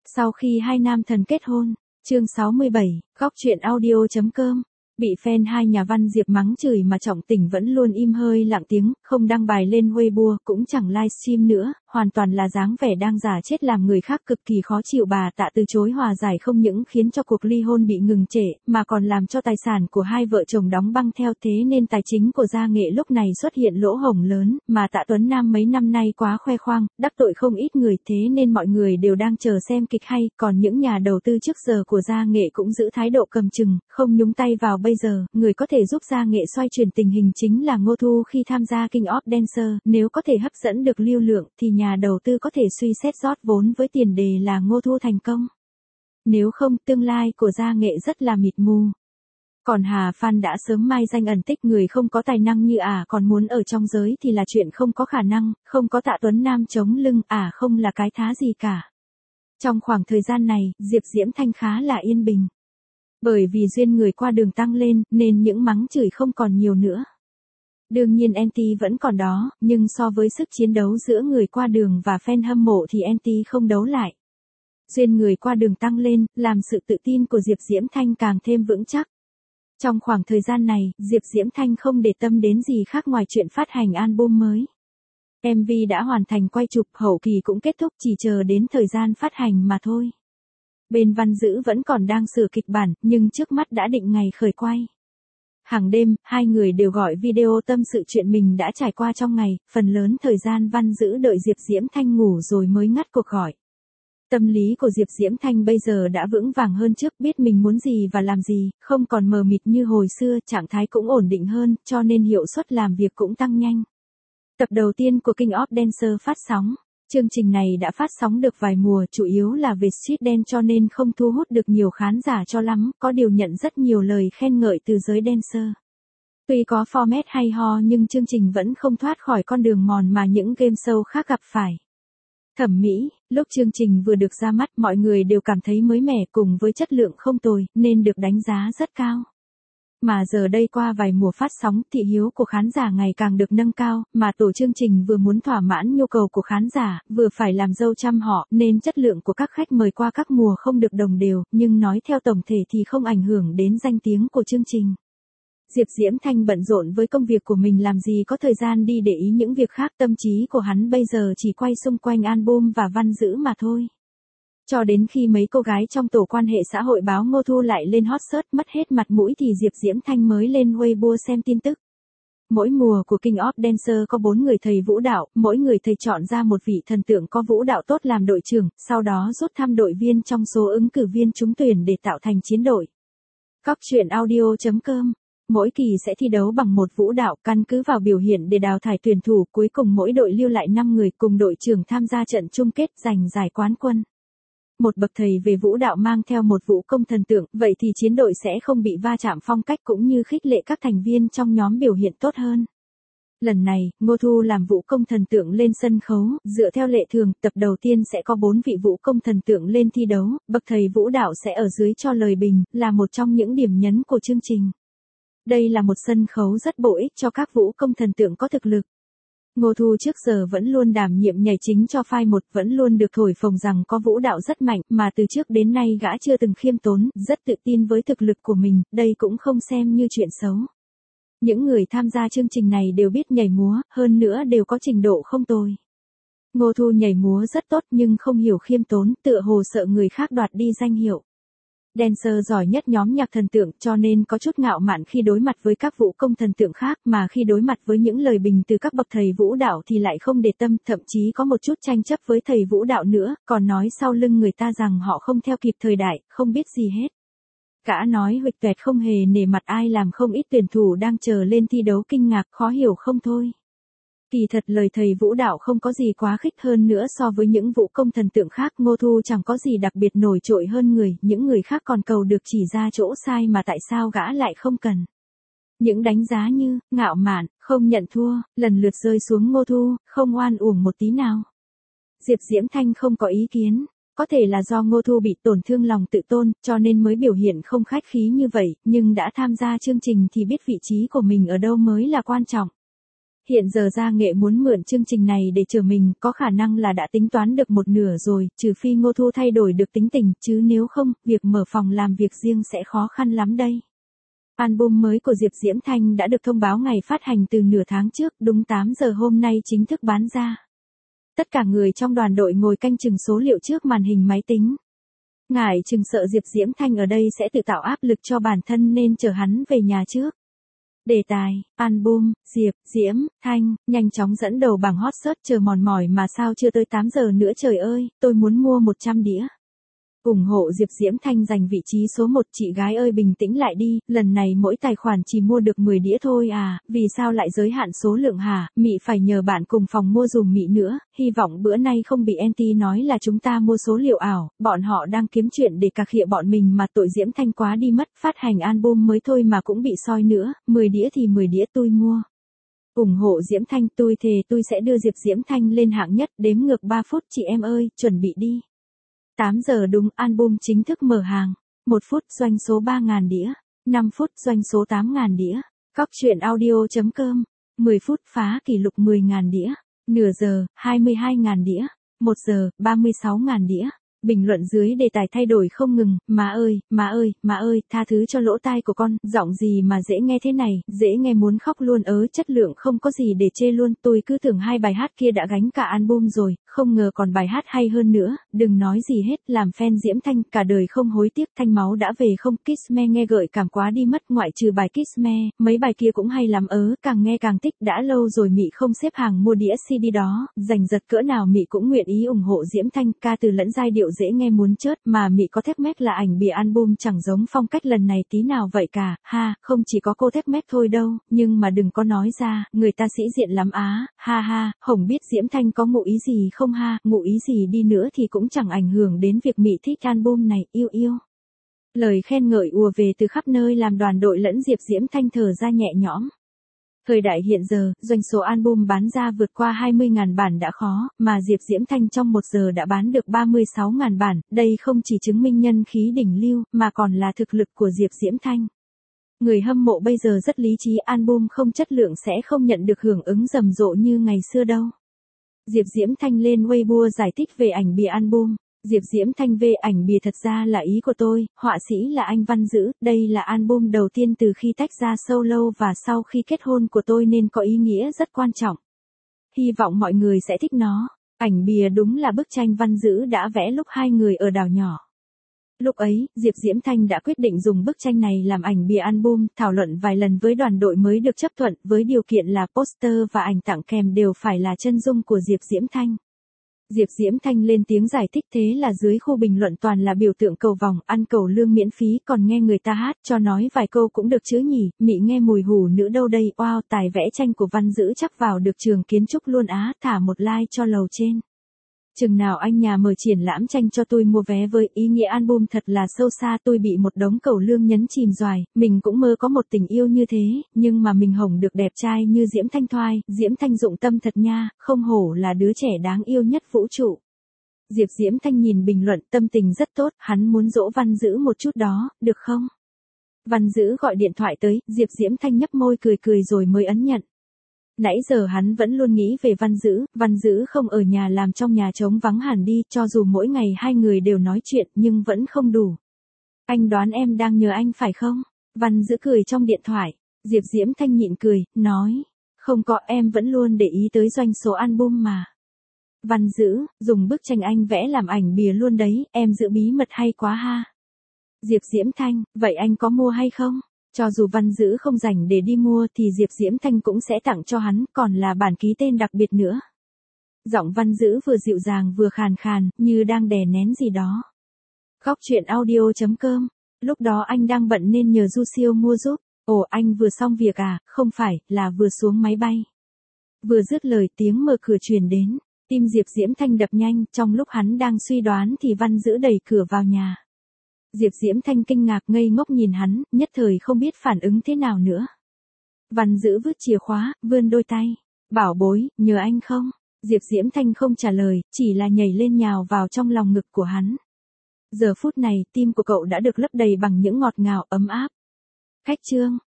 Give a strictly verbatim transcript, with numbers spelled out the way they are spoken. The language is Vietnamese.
Sau khi hai nam thần kết hôn, chương sáu mươi bảy, góc truyện audio.com. Bị fan hai nhà văn Diệp mắng chửi mà Trọng Tỉnh vẫn luôn im hơi lặng tiếng, không đăng bài lên Weibo, cũng chẳng livestream nữa, hoàn toàn là dáng vẻ đang giả chết làm người khác cực kỳ khó chịu. Bà Tạ từ chối hòa giải không những khiến cho cuộc ly hôn bị ngừng trệ, mà còn làm cho tài sản của hai vợ chồng đóng băng theo, thế nên tài chính của gia nghệ lúc này xuất hiện lỗ hổng lớn, mà Tạ Tuấn Nam mấy năm nay quá khoe khoang, đắc tội không ít người, thế nên mọi người đều đang chờ xem kịch hay, còn những nhà đầu tư trước giờ của gia nghệ cũng giữ thái độ cầm chừng, không nhúng tay vào. Bây giờ, người có thể giúp gia nghệ xoay chuyển tình hình chính là Ngô Thu khi tham gia King of Dancer, nếu có thể hấp dẫn được lưu lượng thì nhà đầu tư có thể suy xét rót vốn với tiền đề là Ngô Thu thành công. Nếu không, tương lai của gia nghệ rất là mịt mù. Còn Hà Phan đã sớm mai danh ẩn tích, người không có tài năng như ả à còn muốn ở trong giới thì là chuyện không có khả năng, không có Tạ Tuấn Nam chống lưng, ả à không là cái thá gì cả. Trong khoảng thời gian này, Diệp Diễm Thanh khá là yên bình. Bởi vì duyên người qua đường tăng lên, nên những mắng chửi không còn nhiều nữa. Đương nhiên anti vẫn còn đó, nhưng so với sức chiến đấu giữa người qua đường và fan hâm mộ thì anti không đấu lại. Duyên người qua đường tăng lên, làm sự tự tin của Diệp Diễm Thanh càng thêm vững chắc. Trong khoảng thời gian này, Diệp Diễm Thanh không để tâm đến gì khác ngoài chuyện phát hành album mới. em vê đã hoàn thành quay chụp, hậu kỳ cũng kết thúc, chỉ chờ đến thời gian phát hành mà thôi. Bên Văn Dữ vẫn còn đang sửa kịch bản, nhưng trước mắt đã định ngày khởi quay. Hàng đêm, hai người đều gọi video tâm sự chuyện mình đã trải qua trong ngày, phần lớn thời gian Văn Dữ đợi Diệp Diễm Thanh ngủ rồi mới ngắt cuộc gọi. Tâm lý của Diệp Diễm Thanh bây giờ đã vững vàng hơn trước, biết mình muốn gì và làm gì, không còn mờ mịt như hồi xưa, trạng thái cũng ổn định hơn, cho nên hiệu suất làm việc cũng tăng nhanh. Tập đầu tiên của King of Dancer phát sóng. Chương trình này đã phát sóng được vài mùa, chủ yếu là về street dance cho nên không thu hút được nhiều khán giả cho lắm, có điều nhận rất nhiều lời khen ngợi từ giới dancer. Tuy có format hay ho nhưng chương trình vẫn không thoát khỏi con đường mòn mà những game show khác gặp phải. Thẩm mỹ, lúc chương trình vừa được ra mắt mọi người đều cảm thấy mới mẻ cùng với chất lượng không tồi, nên được đánh giá rất cao. Mà giờ đây qua vài mùa phát sóng, thị hiếu của khán giả ngày càng được nâng cao, mà tổ chương trình vừa muốn thỏa mãn nhu cầu của khán giả, vừa phải làm dâu trăm họ, nên chất lượng của các khách mời qua các mùa không được đồng đều, nhưng nói theo tổng thể thì không ảnh hưởng đến danh tiếng của chương trình. Diệp Diễm Thanh bận rộn với công việc của mình, làm gì có thời gian đi để ý những việc khác, tâm trí của hắn bây giờ chỉ quay xung quanh album và Văn Dữ mà thôi. Cho đến khi mấy cô gái trong tổ quan hệ xã hội báo Ngô Thu lại lên hot search mất hết mặt mũi thì Diệp Diễm Thanh mới lên Weibo xem tin tức. Mỗi mùa của King of Dancer có bốn người thầy vũ đạo, mỗi người thầy chọn ra một vị thần tượng có vũ đạo tốt làm đội trưởng, sau đó rút thăm đội viên trong số ứng cử viên trúng tuyển để tạo thành chiến đội. Góc truyện audio.com. Mỗi kỳ sẽ thi đấu bằng một vũ đạo, căn cứ vào biểu hiện để đào thải tuyển thủ, cuối cùng mỗi đội lưu lại năm người cùng đội trưởng tham gia trận chung kết giành giải quán quân. Một bậc thầy về vũ đạo mang theo một vũ công thần tượng, vậy thì chiến đội sẽ không bị va chạm phong cách cũng như khích lệ các thành viên trong nhóm biểu hiện tốt hơn. Lần này, Ngô Thu làm vũ công thần tượng lên sân khấu, dựa theo lệ thường, tập đầu tiên sẽ có bốn vị vũ công thần tượng lên thi đấu, bậc thầy vũ đạo sẽ ở dưới cho lời bình, là một trong những điểm nhấn của chương trình. Đây là một sân khấu rất bổ ích cho các vũ công thần tượng có thực lực. Ngô Thu trước giờ vẫn luôn đảm nhiệm nhảy chính cho phái một, vẫn luôn được thổi phồng rằng có vũ đạo rất mạnh, mà từ trước đến nay gã chưa từng khiêm tốn, rất tự tin với thực lực của mình, đây cũng không xem như chuyện xấu. Những người tham gia chương trình này đều biết nhảy múa, hơn nữa đều có trình độ không tồi. Ngô Thu nhảy múa rất tốt nhưng không hiểu khiêm tốn, tựa hồ sợ người khác đoạt đi danh hiệu. Dancer giỏi nhất nhóm nhạc thần tượng cho nên có chút ngạo mạn khi đối mặt với các vũ công thần tượng khác, mà khi đối mặt với những lời bình từ các bậc thầy vũ đạo thì lại không để tâm, thậm chí có một chút tranh chấp với thầy vũ đạo nữa, còn nói sau lưng người ta rằng họ không theo kịp thời đại, không biết gì hết. Gã nói huỵch toẹt không hề nể mặt ai, làm không ít tuyển thủ đang chờ lên thi đấu kinh ngạc, khó hiểu không thôi. Kỳ thật lời thầy vũ đạo không có gì quá khích, hơn nữa so với những vũ công thần tượng khác, Ngô Thu chẳng có gì đặc biệt nổi trội hơn người, những người khác còn cầu được chỉ ra chỗ sai mà tại sao gã lại không cần. Những đánh giá như, ngạo mạn, không nhận thua, lần lượt rơi xuống Ngô Thu, không oan uổng một tí nào. Diệp Diễm Thanh không có ý kiến, có thể là do Ngô Thu bị tổn thương lòng tự tôn, cho nên mới biểu hiện không khách khí như vậy, nhưng đã tham gia chương trình thì biết vị trí của mình ở đâu mới là quan trọng. Hiện giờ Gia Nghệ muốn mượn chương trình này để chở mình, có khả năng là đã tính toán được một nửa rồi, trừ phi Ngô Thu thay đổi được tính tình, chứ nếu không, việc mở phòng làm việc riêng sẽ khó khăn lắm đây. Album mới của Diệp Diễm Thanh đã được thông báo ngày phát hành từ nửa tháng trước, đúng tám giờ hôm nay chính thức bán ra. Tất cả người trong đoàn đội ngồi canh chừng số liệu trước màn hình máy tính. Ngại chừng sợ Diệp Diễm Thanh ở đây sẽ tự tạo áp lực cho bản thân nên chở hắn về nhà trước. Đề tài, album, Diệp, Diễm, Thanh, nhanh chóng dẫn đầu bảng hot search chờ mòn mỏi mà sao chưa tới tám giờ nữa trời ơi, tôi muốn mua một trăm đĩa. ủng hộ Diệp Diễm Thanh giành vị trí số một, chị gái ơi bình tĩnh lại đi, lần này mỗi tài khoản chỉ mua được mười đĩa thôi à, vì sao lại giới hạn số lượng hả, Mị phải nhờ bạn cùng phòng mua dùm Mị nữa, hy vọng bữa nay không bị anti nói là chúng ta mua số liệu ảo, bọn họ đang kiếm chuyện để cà khịa bọn mình mà tội Diễm Thanh quá đi mất, phát hành album mới thôi mà cũng bị soi nữa, mười đĩa thì mười đĩa tôi mua. ủng hộ Diễm Thanh, tôi thề tôi sẽ đưa Diệp Diễm Thanh lên hạng nhất, đếm ngược ba phút chị em ơi, chuẩn bị đi. tám giờ đúng, album chính thức mở hàng. một phút doanh số ba nghìn đĩa. năm phút doanh số tám nghìn đĩa. Cóc truyện audio chấm com. mười phút phá kỷ lục mười nghìn đĩa. Nửa giờ, hai mươi hai nghìn đĩa. một giờ, ba mươi sáu nghìn đĩa. Bình luận dưới đề tài thay đổi không ngừng, má ơi, má ơi, má ơi, tha thứ cho lỗ tai của con, giọng gì mà dễ nghe thế này, dễ nghe muốn khóc luôn ớ, chất lượng không có gì để chê luôn, tôi cứ tưởng hai bài hát kia đã gánh cả album rồi, không ngờ còn bài hát hay hơn nữa, đừng nói gì hết, làm fan Diễm Thanh, cả đời không hối tiếc, thanh máu đã về không, Kiss Me nghe gợi cảm quá đi mất, ngoại trừ bài Kiss Me, mấy bài kia cũng hay lắm ớ, càng nghe càng thích, đã lâu rồi Mị không xếp hàng mua đĩa xê đê đó, giành giật cỡ nào Mị cũng nguyện ý ủng hộ Diễm Thanh, ca từ lẫn giai điệu dễ nghe muốn chớt, mà Mị có thép mét là ảnh bìa album chẳng giống phong cách lần này tí nào vậy cả, ha, không chỉ có cô thép mét thôi đâu, nhưng mà đừng có nói ra, người ta sĩ diện lắm á, ha ha, Hồng biết Diễm Thanh có ngụ ý gì không ha, ngụ ý gì đi nữa thì cũng chẳng ảnh hưởng đến việc Mị thích album này, yêu yêu. Lời khen ngợi ùa về từ khắp nơi làm đoàn đội lẫn Diệp Diễm Thanh thở ra nhẹ nhõm. Thời đại hiện giờ, doanh số album bán ra vượt qua hai mươi nghìn bản đã khó, mà Diệp Diễm Thanh trong một giờ đã bán được ba mươi sáu nghìn bản, đây không chỉ chứng minh nhân khí đỉnh lưu, mà còn là thực lực của Diệp Diễm Thanh. Người hâm mộ bây giờ rất lý trí, album không chất lượng sẽ không nhận được hưởng ứng rầm rộ như ngày xưa đâu. Diệp Diễm Thanh lên Weibo giải thích về ảnh bìa album. Diệp Diễm Thanh về ảnh bìa thật ra là ý của tôi, họa sĩ là anh Văn Dữ, đây là album đầu tiên từ khi tách ra solo và sau khi kết hôn của tôi nên có ý nghĩa rất quan trọng. Hy vọng mọi người sẽ thích nó. Ảnh bìa đúng là bức tranh Văn Dữ đã vẽ lúc hai người ở đảo nhỏ. Lúc ấy, Diệp Diễm Thanh đã quyết định dùng bức tranh này làm ảnh bìa album, thảo luận vài lần với đoàn đội mới được chấp thuận, với điều kiện là poster và ảnh tặng kèm đều phải là chân dung của Diệp Diễm Thanh. Diệp Diễm Thanh lên tiếng giải thích thế là dưới khu bình luận toàn là biểu tượng cầu vòng, ăn cầu lương miễn phí, còn nghe người ta hát, cho nói vài câu cũng được chứ nhỉ, Mị nghe mùi hủ nữ đâu đây, wow, tài vẽ tranh của Văn Dữ chắc vào được trường kiến trúc luôn á, thả một like cho lầu trên. Chừng nào anh nhà mở triển lãm tranh cho tôi mua vé với, ý nghĩa album thật là sâu xa, tôi bị một đống cầu lương nhấn chìm doài, mình cũng mơ có một tình yêu như thế, nhưng mà mình hổng được đẹp trai như Diễm Thanh thoai, Diễm Thanh dụng tâm thật nha, không hổ là đứa trẻ đáng yêu nhất vũ trụ. Diệp Diễm Thanh nhìn bình luận, tâm tình rất tốt, hắn muốn dỗ Văn Dữ một chút đó, được không? Văn Dữ gọi điện thoại tới, Diệp Diễm Thanh nhấp môi cười cười rồi mới ấn nhận. Nãy giờ hắn vẫn luôn nghĩ về Văn Dữ, Văn Dữ không ở nhà làm trong nhà trống vắng hẳn đi, cho dù mỗi ngày hai người đều nói chuyện nhưng vẫn không đủ. Anh đoán em đang nhờ anh phải không? Văn Dữ cười trong điện thoại. Diệp Diễm Thanh nhịn cười, nói, không có, em vẫn luôn để ý tới doanh số album mà. Văn Dữ, dùng bức tranh anh vẽ làm ảnh bìa luôn đấy, em giữ bí mật hay quá ha. Diệp Diễm Thanh, vậy anh có mua hay không? Cho dù Văn Dữ không rảnh để đi mua thì Diệp Diễm Thanh cũng sẽ tặng cho hắn, còn là bản ký tên đặc biệt nữa. Giọng Văn Dữ vừa dịu dàng vừa khàn khàn, như đang đè nén gì đó. Cóc truyện audio chấm com. Lúc đó anh đang bận nên nhờ Du Siêu mua giúp. Ồ, anh vừa xong việc à? Không phải, là vừa xuống máy bay. Vừa dứt lời tiếng mở cửa truyền đến. Tim Diệp Diễm Thanh đập nhanh, trong lúc hắn đang suy đoán thì Văn Dữ đẩy cửa vào nhà. Diệp Diễm Thanh kinh ngạc ngây ngốc nhìn hắn, nhất thời không biết phản ứng thế nào nữa. Văn Dữ vứt chìa khóa, vươn đôi tay. Bảo bối, nhờ anh không? Diệp Diễm Thanh không trả lời, chỉ là nhảy lên nhào vào trong lòng ngực của hắn. Giờ phút này, tim của cậu đã được lấp đầy bằng những ngọt ngào ấm áp. Cách chương.